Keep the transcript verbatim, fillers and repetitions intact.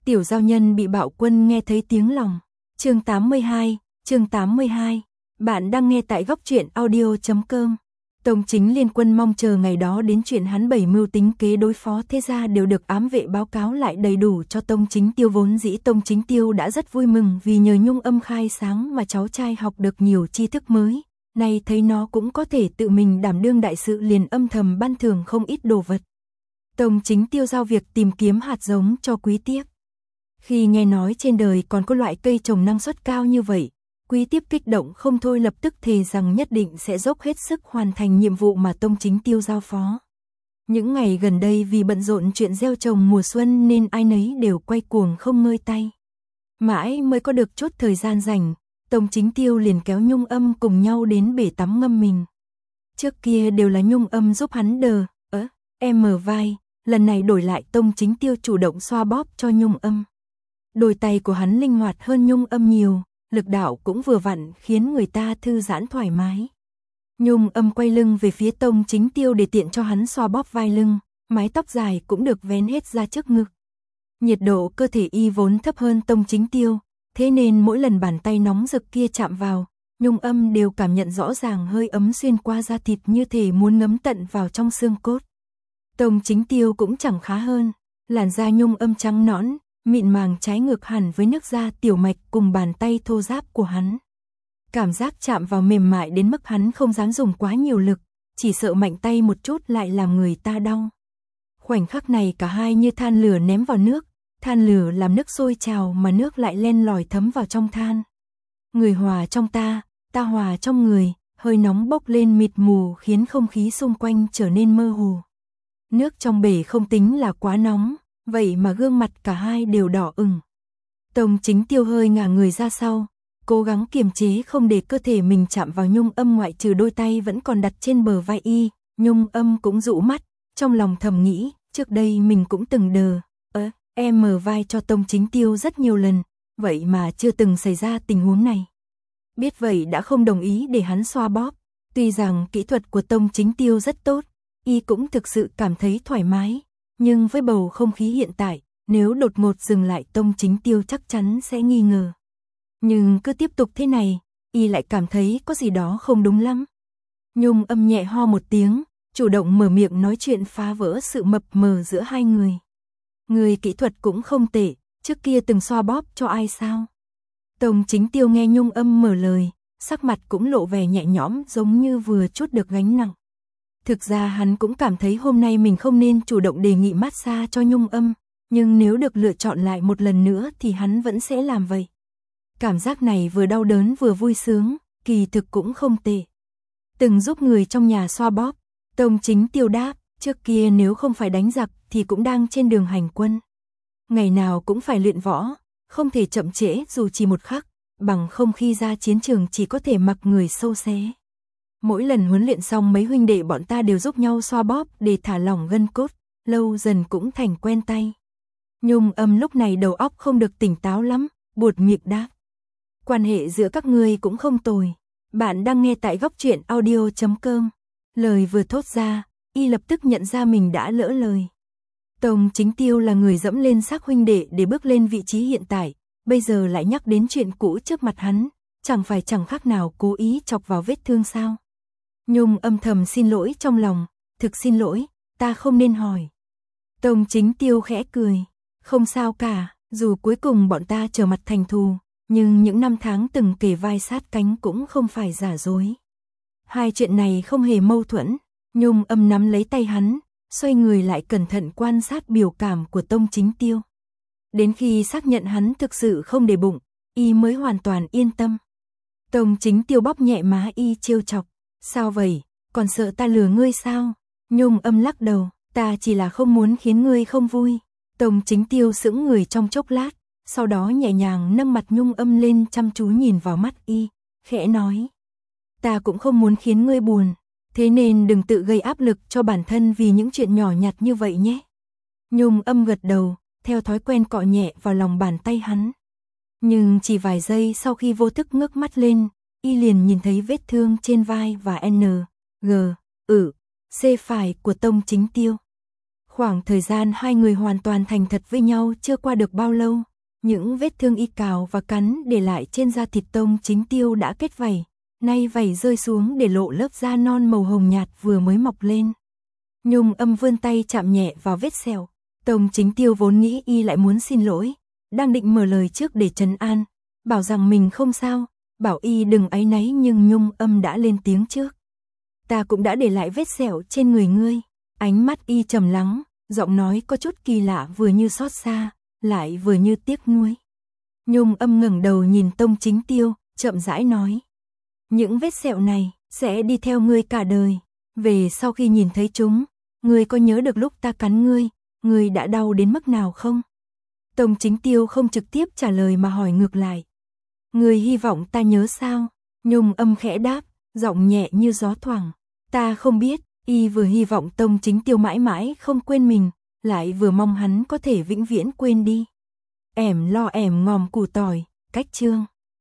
Tiểu giao nhân bị bạo quân nghe thấy tiếng lòng. Chương tám mươi hai, chương tám mươi hai. Bạn đang nghe tại góc truyện audio chấm com. Tông Chính Liên Quân mong chờ ngày đó đến, chuyện hắn bảy mưu tính kế đối phó thế gia đều được ám vệ báo cáo lại đầy đủ cho Tông Chính Tiêu. Vốn dĩ Tông Chính Tiêu đã rất vui mừng vì nhờ Nhung Âm khai sáng mà cháu trai học được nhiều tri thức mới. Nay thấy nó cũng có thể tự mình đảm đương đại sự, liền âm thầm ban thưởng không ít đồ vật. Tông Chính Tiêu giao việc tìm kiếm hạt giống cho Quý Tiếp. Khi nghe nói trên đời còn có loại cây trồng năng suất cao như vậy, Quý Tiếp kích động không thôi, lập tức thề rằng nhất định sẽ dốc hết sức hoàn thành nhiệm vụ mà Tông Chính Tiêu giao phó. Những ngày gần đây vì bận rộn chuyện gieo trồng mùa xuân nên ai nấy đều quay cuồng không ngơi tay. Mãi mới có được chút thời gian rảnh, Tông Chính Tiêu liền kéo Nhung Âm cùng nhau đến bể tắm ngâm mình. Trước kia đều là Nhung Âm giúp hắn đờ, ớ, em mở vai, lần này đổi lại Tông Chính Tiêu chủ động xoa bóp cho Nhung Âm. Đôi tay của hắn linh hoạt hơn Nhung Âm nhiều, lực đạo cũng vừa vặn khiến người ta thư giãn thoải mái. Nhung Âm quay lưng về phía Tông Chính Tiêu để tiện cho hắn xoa bóp vai lưng, mái tóc dài cũng được vén hết ra trước ngực. Nhiệt độ cơ thể y vốn thấp hơn Tông Chính Tiêu, thế nên mỗi lần bàn tay nóng rực kia chạm vào, Nhung Âm đều cảm nhận rõ ràng hơi ấm xuyên qua da thịt, như thể muốn ngấm tận vào trong xương cốt. Tông Chính Tiêu cũng chẳng khá hơn, làn da Nhung Âm trắng nõn, mịn màng trái ngược hẳn với nước da tiểu mạch cùng bàn tay thô ráp của hắn. Cảm giác chạm vào mềm mại đến mức hắn không dám dùng quá nhiều lực, chỉ sợ mạnh tay một chút lại làm người ta đau. Khoảnh khắc này cả hai như than lửa ném vào nước, than lửa làm nước sôi trào mà nước lại len lỏi thấm vào trong than. Người hòa trong ta, ta hòa trong người, hơi nóng bốc lên mịt mù khiến không khí xung quanh trở nên mơ hồ. Nước trong bể không tính là quá nóng, vậy mà gương mặt cả hai đều đỏ ửng. Tông Chính Tiêu hơi ngả người ra sau, cố gắng kiềm chế không để cơ thể mình chạm vào Nhung Âm, ngoại trừ đôi tay vẫn còn đặt trên bờ vai y. Nhung Âm cũng dụ mắt, trong lòng thầm nghĩ, trước đây mình cũng từng đờ, ớ, em mở vai cho Tông Chính Tiêu rất nhiều lần, vậy mà chưa từng xảy ra tình huống này. Biết vậy đã không đồng ý để hắn xoa bóp, tuy rằng kỹ thuật của Tông Chính Tiêu rất tốt, y cũng thực sự cảm thấy thoải mái. Nhưng với bầu không khí hiện tại, nếu đột ngột dừng lại Tông Chính Tiêu chắc chắn sẽ nghi ngờ. Nhưng cứ tiếp tục thế này, y lại cảm thấy có gì đó không đúng lắm. Nhung Âm nhẹ ho một tiếng, chủ động mở miệng nói chuyện phá vỡ sự mập mờ giữa hai người. Người kỹ thuật cũng không tệ, trước kia từng xoa bóp cho ai sao? Tông Chính Tiêu nghe Nhung Âm mở lời, sắc mặt cũng lộ vẻ nhẹ nhõm, giống như vừa trút được gánh nặng. Thực ra hắn cũng cảm thấy hôm nay mình không nên chủ động đề nghị massage cho Nhung Âm, nhưng nếu được lựa chọn lại một lần nữa thì hắn vẫn sẽ làm vậy. Cảm giác này vừa đau đớn vừa vui sướng, kỳ thực cũng không tệ. Từng giúp người trong nhà xoa bóp, Tông Chính Tiêu đáp, trước kia nếu không phải đánh giặc thì cũng đang trên đường hành quân. Ngày nào cũng phải luyện võ, không thể chậm trễ dù chỉ một khắc, bằng không khi ra chiến trường chỉ có thể mặc người sâu xé. Mỗi lần huấn luyện xong mấy huynh đệ bọn ta đều giúp nhau xoa bóp để thả lỏng gân cốt, lâu dần cũng thành quen tay. Nhung Âm lúc này đầu óc không được tỉnh táo lắm, buột miệng đáp. Quan hệ giữa các ngươi cũng không tồi. Bạn đang nghe tại góc truyện audio chấm com. Lời vừa thốt ra, y lập tức nhận ra mình đã lỡ lời. Tông Chính Tiêu là người dẫm lên xác huynh đệ để bước lên vị trí hiện tại, bây giờ lại nhắc đến chuyện cũ trước mặt hắn, chẳng phải chẳng khác nào cố ý chọc vào vết thương sao? Nhung Âm thầm xin lỗi trong lòng, thực xin lỗi, ta không nên hỏi. Tông Chính Tiêu khẽ cười, không sao cả, dù cuối cùng bọn ta trở mặt thành thù, nhưng những năm tháng từng kề vai sát cánh cũng không phải giả dối. Hai chuyện này không hề mâu thuẫn. Nhung Âm nắm lấy tay hắn, xoay người lại cẩn thận quan sát biểu cảm của Tông Chính Tiêu. Đến khi xác nhận hắn thực sự không để bụng, y mới hoàn toàn yên tâm. Tông Chính Tiêu bóp nhẹ má y trêu chọc, sao vậy, còn sợ ta lừa ngươi sao? Nhung Âm lắc đầu, ta chỉ là không muốn khiến ngươi không vui. Tông Chính Tiêu sững người trong chốc lát, sau đó nhẹ nhàng nâng mặt Nhung Âm lên, chăm chú nhìn vào mắt y, khẽ nói. Ta cũng không muốn khiến ngươi buồn, thế nên đừng tự gây áp lực cho bản thân vì những chuyện nhỏ nhặt như vậy nhé. Nhung Âm gật đầu, theo thói quen cọ nhẹ vào lòng bàn tay hắn. Nhưng chỉ vài giây sau khi vô thức ngước mắt lên, y liền nhìn thấy vết thương trên vai và N, G, ử, C phải của Tông Chính Tiêu. Khoảng thời gian hai người hoàn toàn thành thật với nhau chưa qua được bao lâu, những vết thương y cào và cắn để lại trên da thịt Tông Chính Tiêu đã kết vảy, nay vảy rơi xuống để lộ lớp da non màu hồng nhạt vừa mới mọc lên. Nhung Âm vươn tay chạm nhẹ vào vết sẹo, Tông Chính Tiêu vốn nghĩ y lại muốn xin lỗi, đang định mở lời trước để trấn an, bảo rằng mình không sao, bảo y đừng áy náy, nhưng Nhung Âm đã lên tiếng trước. Ta cũng đã để lại vết sẹo trên người ngươi. Ánh mắt y trầm lắng, giọng nói có chút kỳ lạ, vừa như xót xa, lại vừa như tiếc nuối. Nhung Âm ngẩng đầu nhìn Tông Chính Tiêu, chậm rãi nói: những vết sẹo này sẽ đi theo ngươi cả đời. Về sau khi nhìn thấy chúng, ngươi có nhớ được lúc ta cắn ngươi, ngươi đã đau đến mức nào không? Tông Chính Tiêu không trực tiếp trả lời mà hỏi ngược lại: ngươi hy vọng ta nhớ sao? Nhung Âm khẽ đáp, giọng nhẹ như gió thoảng: ta không biết. Y vừa hy vọng Tông Chính Tiêu mãi mãi không quên mình, lại vừa mong hắn có thể vĩnh viễn quên đi. Ẻm lo ẻm ngòm củ tỏi, cách chương.